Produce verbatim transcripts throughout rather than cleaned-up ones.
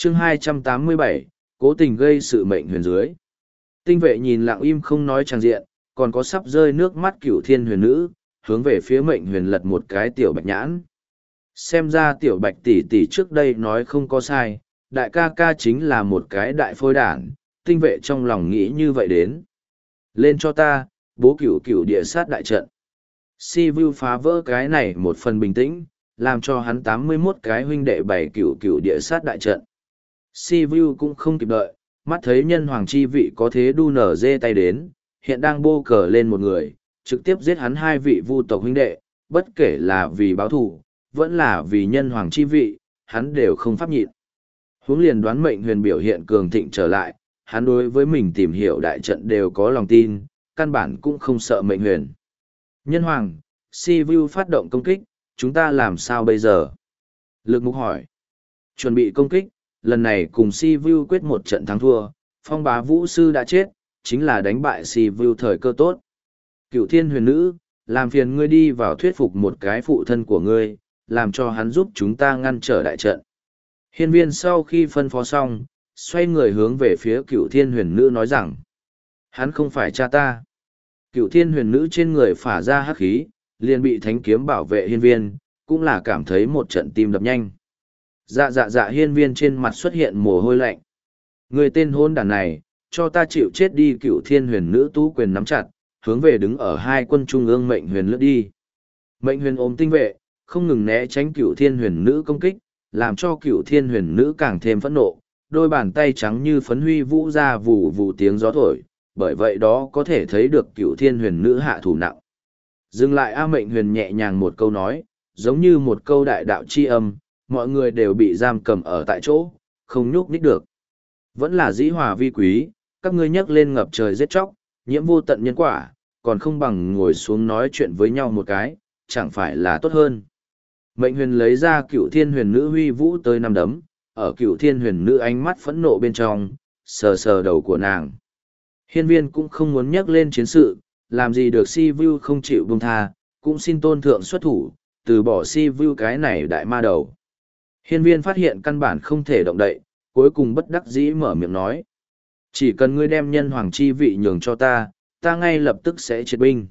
chương hai trăm tám mươi bảy, cố tình gây sự mệnh huyền dưới. Tinh vệ nhìn lặng im không nói tràng diện, còn có sắp rơi nước mắt cửu thiên huyền nữ, hướng về phía mệnh huyền lật một cái tiểu bạch nhãn. Xem ra tiểu bạch tỷ tỷ trước đây nói không có sai, đại ca ca chính là một cái đại phôi đản, tinh vệ trong lòng nghĩ như vậy đến. Lên cho ta, bố cửu cửu địa sát đại trận. Si Vu phá vỡ cái này một phần bình tĩnh, làm cho hắn tám mươi mốt cái huynh đệ bảy cửu cửu địa sát đại trận. Si Vu cũng không kịp đợi, mắt thấy nhân hoàng chi vị có thế đu nở dê tay đến, hiện đang bô cờ lên một người, trực tiếp giết hắn hai vị vu tộc huynh đệ, bất kể là vì báo thù, vẫn là vì nhân hoàng chi vị, hắn đều không pháp nhịn. Huống liền đoán mệnh huyền biểu hiện cường thịnh trở lại, hắn đối với mình tìm hiểu đại trận đều có lòng tin, căn bản cũng không sợ mệnh huyền. Nhân hoàng, Si Vu phát động công kích, chúng ta làm sao bây giờ? Lực Mục hỏi. Chuẩn bị công kích, lần này cùng Si Vu quyết một trận thắng thua, phong bá vũ sư đã chết, chính là đánh bại Si Vu thời cơ tốt. Cựu thiên huyền nữ, làm phiền ngươi đi vào thuyết phục một cái phụ thân của ngươi, làm cho hắn giúp chúng ta ngăn trở đại trận. Hiên viên sau khi phân phó xong, xoay người hướng về phía cựu thiên huyền nữ nói rằng, hắn không phải cha ta. Cựu thiên huyền nữ trên người phả ra hắc khí, liền bị thánh kiếm bảo vệ hiên viên, cũng là cảm thấy một trận tim đập nhanh. Dạ dạ dạ hiên viên trên mặt xuất hiện mồ hôi lạnh. Người tên hôn đàn này, cho ta chịu chết đi. Cựu thiên huyền nữ tú quyền nắm chặt, hướng về đứng ở hai quân trung ương mệnh huyền lướt đi. Mệnh huyền ôm tinh vệ, không ngừng né tránh cựu thiên huyền nữ công kích, làm cho cựu thiên huyền nữ càng thêm phẫn nộ, đôi bàn tay trắng như phấn huy vũ ra vù vù tiếng gió thổi, bởi vậy đó có thể thấy được cựu thiên huyền nữ hạ thủ nặng. Dừng lại A mệnh huyền nhẹ nhàng một câu nói, giống như một câu đại đạo chi âm, mọi người đều bị giam cầm ở tại chỗ, không nhúc nhích được. Vẫn là dĩ hòa vi quý, các ngươi nhấc lên ngập trời giết chóc, nhiễm vô tận nhân quả, còn không bằng ngồi xuống nói chuyện với nhau một cái, chẳng phải là tốt hơn. Mệnh huyền lấy ra cựu thiên huyền nữ huy vũ tới năm đấm, ở cựu thiên huyền nữ ánh mắt phẫn nộ bên trong, sờ sờ đầu của nàng. Hiên viên cũng không muốn nhắc lên chiến sự, làm gì được Si Vu không chịu buông tha, cũng xin tôn thượng xuất thủ, từ bỏ Si Vu cái này đại ma đầu. Hiên viên phát hiện căn bản không thể động đậy, cuối cùng bất đắc dĩ mở miệng nói. Chỉ cần ngươi đem nhân hoàng chi vị nhường cho ta, ta ngay lập tức sẽ triệt binh.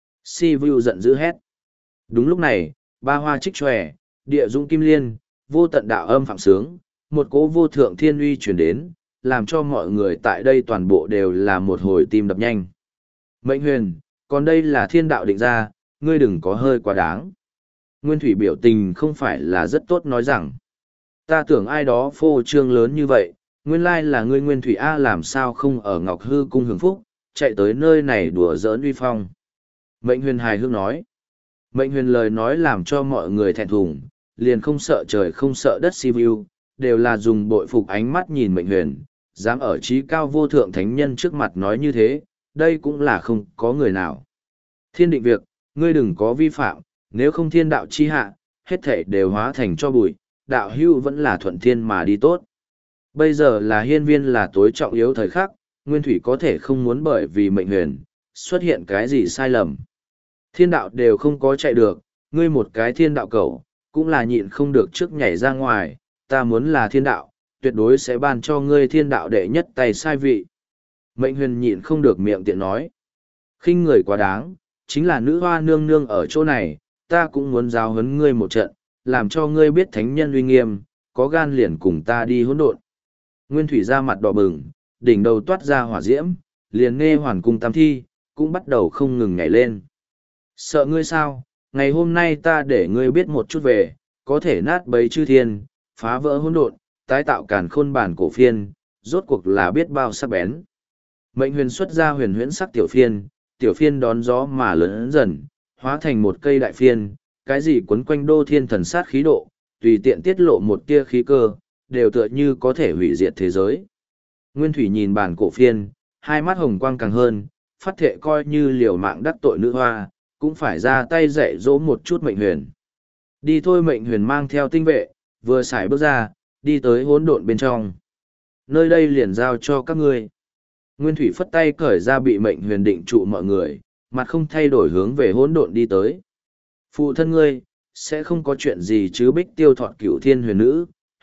Si Vu giận dữ hét. Đúng lúc này, ba hoa trích tròe, địa dũng kim liên, vô tận đạo âm phạm sướng, một cỗ vô thượng thiên uy chuyển đến, làm cho mọi người tại đây toàn bộ đều là một hồi tim đập nhanh. Mệnh huyền, còn đây là thiên đạo định ra, ngươi đừng có hơi quá đáng. Nguyên thủy biểu tình không phải là rất tốt nói rằng, ta tưởng ai đó phô trương lớn như vậy, nguyên lai là ngươi Nguyên thủy A làm sao không ở Ngọc Hư cung hưởng phúc, chạy tới nơi này đùa giỡn uy phong. Mệnh huyền hài hước nói. Mệnh huyền lời nói làm cho mọi người thẹn thùng, liền không sợ trời không sợ đất. Si Vu, đều là dùng bội phục ánh mắt nhìn mệnh huyền, dám ở trí cao vô thượng thánh nhân trước mặt nói như thế, đây cũng là không có người nào. Thiên định việc, ngươi đừng có vi phạm, nếu không thiên đạo chi hạ, hết thể đều hóa thành cho bụi, đạo hưu vẫn là thuận thiên mà đi tốt. Bây giờ là hiên viên là tối trọng yếu thời khắc, Nguyên thủy có thể không muốn bởi vì mệnh huyền, xuất hiện cái gì sai lầm. Thiên đạo đều không có chạy được, ngươi một cái thiên đạo cầu, cũng là nhịn không được trước nhảy ra ngoài, ta muốn là thiên đạo, tuyệt đối sẽ ban cho ngươi thiên đạo đệ nhất tay sai vị. Mệnh huyền nhịn không được miệng tiện nói. Khinh người quá đáng, chính là nữ hoa nương nương ở chỗ này, ta cũng muốn giáo huấn ngươi một trận, làm cho ngươi biết thánh nhân uy nghiêm, có gan liền cùng ta đi hỗn độn. Nguyên thủy ra mặt đỏ bừng, đỉnh đầu toát ra hỏa diễm, liền nghe hoàn cung tam thi, cũng bắt đầu không ngừng nhảy lên. Sợ ngươi sao, ngày hôm nay ta để ngươi biết một chút về, có thể nát bấy chư thiên, phá vỡ hỗn độn, tái tạo càn khôn bản cổ phiên, rốt cuộc là biết bao sắc bén. Mệnh huyền xuất ra huyền huyễn sắc tiểu phiên, tiểu phiên đón gió mà lớn dần, hóa thành một cây đại phiên, cái gì quấn quanh đô thiên thần sát khí độ, tùy tiện tiết lộ một tia khí cơ, đều tựa như có thể hủy diệt thế giới. Nguyên thủy nhìn bản cổ phiên, hai mắt hồng quang càng hơn, phát thệ coi như liều mạng đắc tội nữ hoa, cũng phải ra tay dạy dỗ một chút mệnh huyền. Đi thôi. Mệnh huyền mang theo tinh vệ, vừa xài bước ra, đi tới hỗn độn bên trong. Nơi đây liền giao cho các ngươi. Nguyên thủy phất tay cởi ra bị mệnh huyền định trụ mọi người, mặt không thay đổi hướng về hỗn độn đi tới. Phụ thân ngươi, sẽ không có chuyện gì chứ. Bích Tiêu Thọt cửu thiên huyền nữ,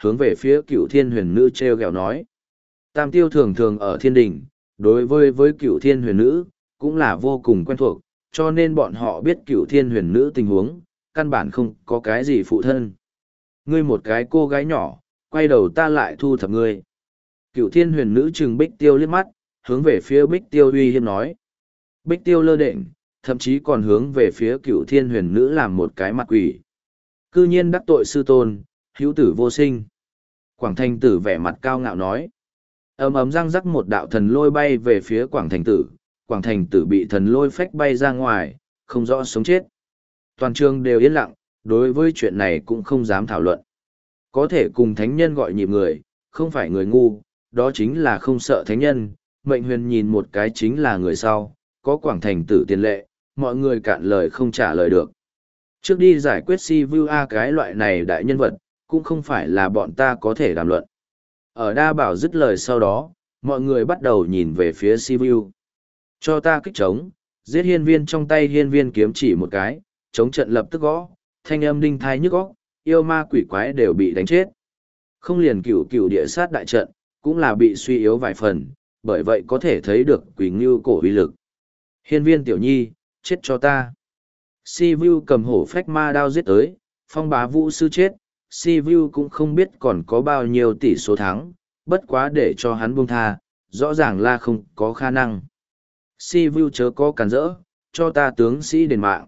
hướng về phía cựu thiên huyền nữ treo gẹo nói. Tam tiêu thường thường ở thiên đình, đối với với cựu thiên huyền nữ, cũng là vô cùng quen thuộc, cho nên bọn họ biết cựu thiên huyền nữ tình huống, căn bản không có cái gì phụ thân. Ngươi một cái cô gái nhỏ, quay đầu ta lại thu thập ngươi. Cựu thiên huyền nữ trừng Bích Tiêu liếc mắt, hướng về phía Bích Tiêu uy hiếp nói. Bích Tiêu lơ đễnh, thậm chí còn hướng về phía cựu thiên huyền nữ làm một cái mặt quỷ. Cư nhiên đắc tội sư tôn, hữu tử vô sinh. Quảng Thành Tử vẻ mặt cao ngạo nói. Ầm ầm răng rắc một đạo thần lôi bay về phía Quảng Thành Tử, Quảng Thành Tử bị thần lôi phách bay ra ngoài, không rõ sống chết. Toàn trường đều yên lặng, đối với chuyện này cũng không dám thảo luận. Có thể cùng thánh nhân gọi nhịp người, không phải người ngu, đó chính là không sợ thánh nhân. Mệnh Huyền nhìn một cái chính là người sau, có Quảng Thành Tử tiền lệ, mọi người cạn lời không trả lời được. Trước đi giải quyết si vu a cái loại này đại nhân vật, cũng không phải là bọn ta có thể đàm luận. Ở đa bảo dứt lời sau đó, mọi người bắt đầu nhìn về phía si vu. Cho ta kích trống, giết hiên viên trong tay hiên viên kiếm chỉ một cái, chống trận lập tức gõ, thanh âm đinh thai nhức óc, yêu ma quỷ quái đều bị đánh chết. Không liền cửu cửu địa sát đại trận, cũng là bị suy yếu vài phần, bởi vậy có thể thấy được quỷ ngưu cổ uy lực. Hiên viên tiểu nhi, chết cho ta. Si Vu cầm hổ phách ma đao giết tới, phong bá vũ sư chết, Si Vu cũng không biết còn có bao nhiêu tỷ số thắng, bất quá để cho hắn buông tha, rõ ràng là không có khả năng. Si Vu chớ có cản rỡ, cho ta tướng sĩ đền mạng.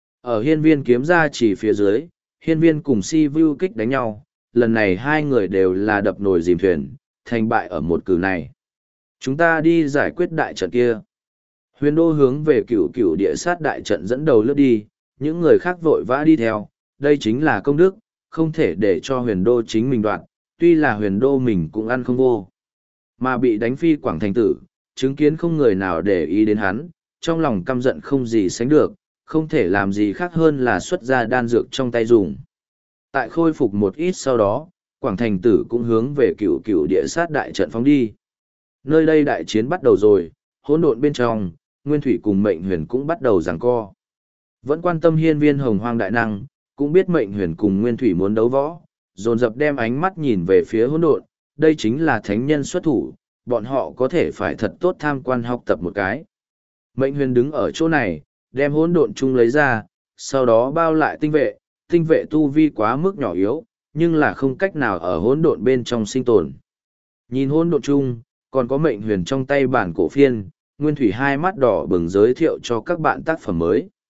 Ở hiên viên kiếm ra chỉ phía dưới, hiên viên cùng Si Vu kích đánh nhau, lần này hai người đều là đập nồi dìm thuyền, thành bại ở một cử này. Chúng ta đi giải quyết đại trận kia. Huyền đô hướng về cửu cửu địa sát đại trận dẫn đầu lướt đi, những người khác vội vã đi theo, đây chính là công đức, không thể để cho huyền đô chính mình đoạt, tuy là huyền đô mình cũng ăn không vô. Mà bị đánh phi Quảng Thành Tử, chứng kiến không người nào để ý đến hắn, trong lòng căm giận không gì sánh được, không thể làm gì khác hơn là xuất ra đan dược trong tay dùng. Tại khôi phục một ít sau đó, Quảng Thành Tử cũng hướng về cửu cửu địa sát đại trận phóng đi. Nơi đây đại chiến bắt đầu rồi, hỗn độn bên trong, Nguyên Thủy cùng Mệnh Huyền cũng bắt đầu giằng co. Vẫn quan tâm hiên viên hồng hoang đại năng, cũng biết Mệnh Huyền cùng Nguyên Thủy muốn đấu võ, dồn dập đem ánh mắt nhìn về phía hỗn độn, đây chính là thánh nhân xuất thủ, bọn họ có thể phải thật tốt tham quan học tập một cái. Mệnh Huyền đứng ở chỗ này, đem hỗn độn chung lấy ra, sau đó bao lại tinh vệ, tinh vệ tu vi quá mức nhỏ yếu, nhưng là không cách nào ở hỗn độn bên trong sinh tồn. Nhìn hỗn độn chung, còn có Mệnh Huyền trong tay bản cổ phiên, Nguyên Thủy hai mắt đỏ bừng giới thiệu cho các bạn tác phẩm mới.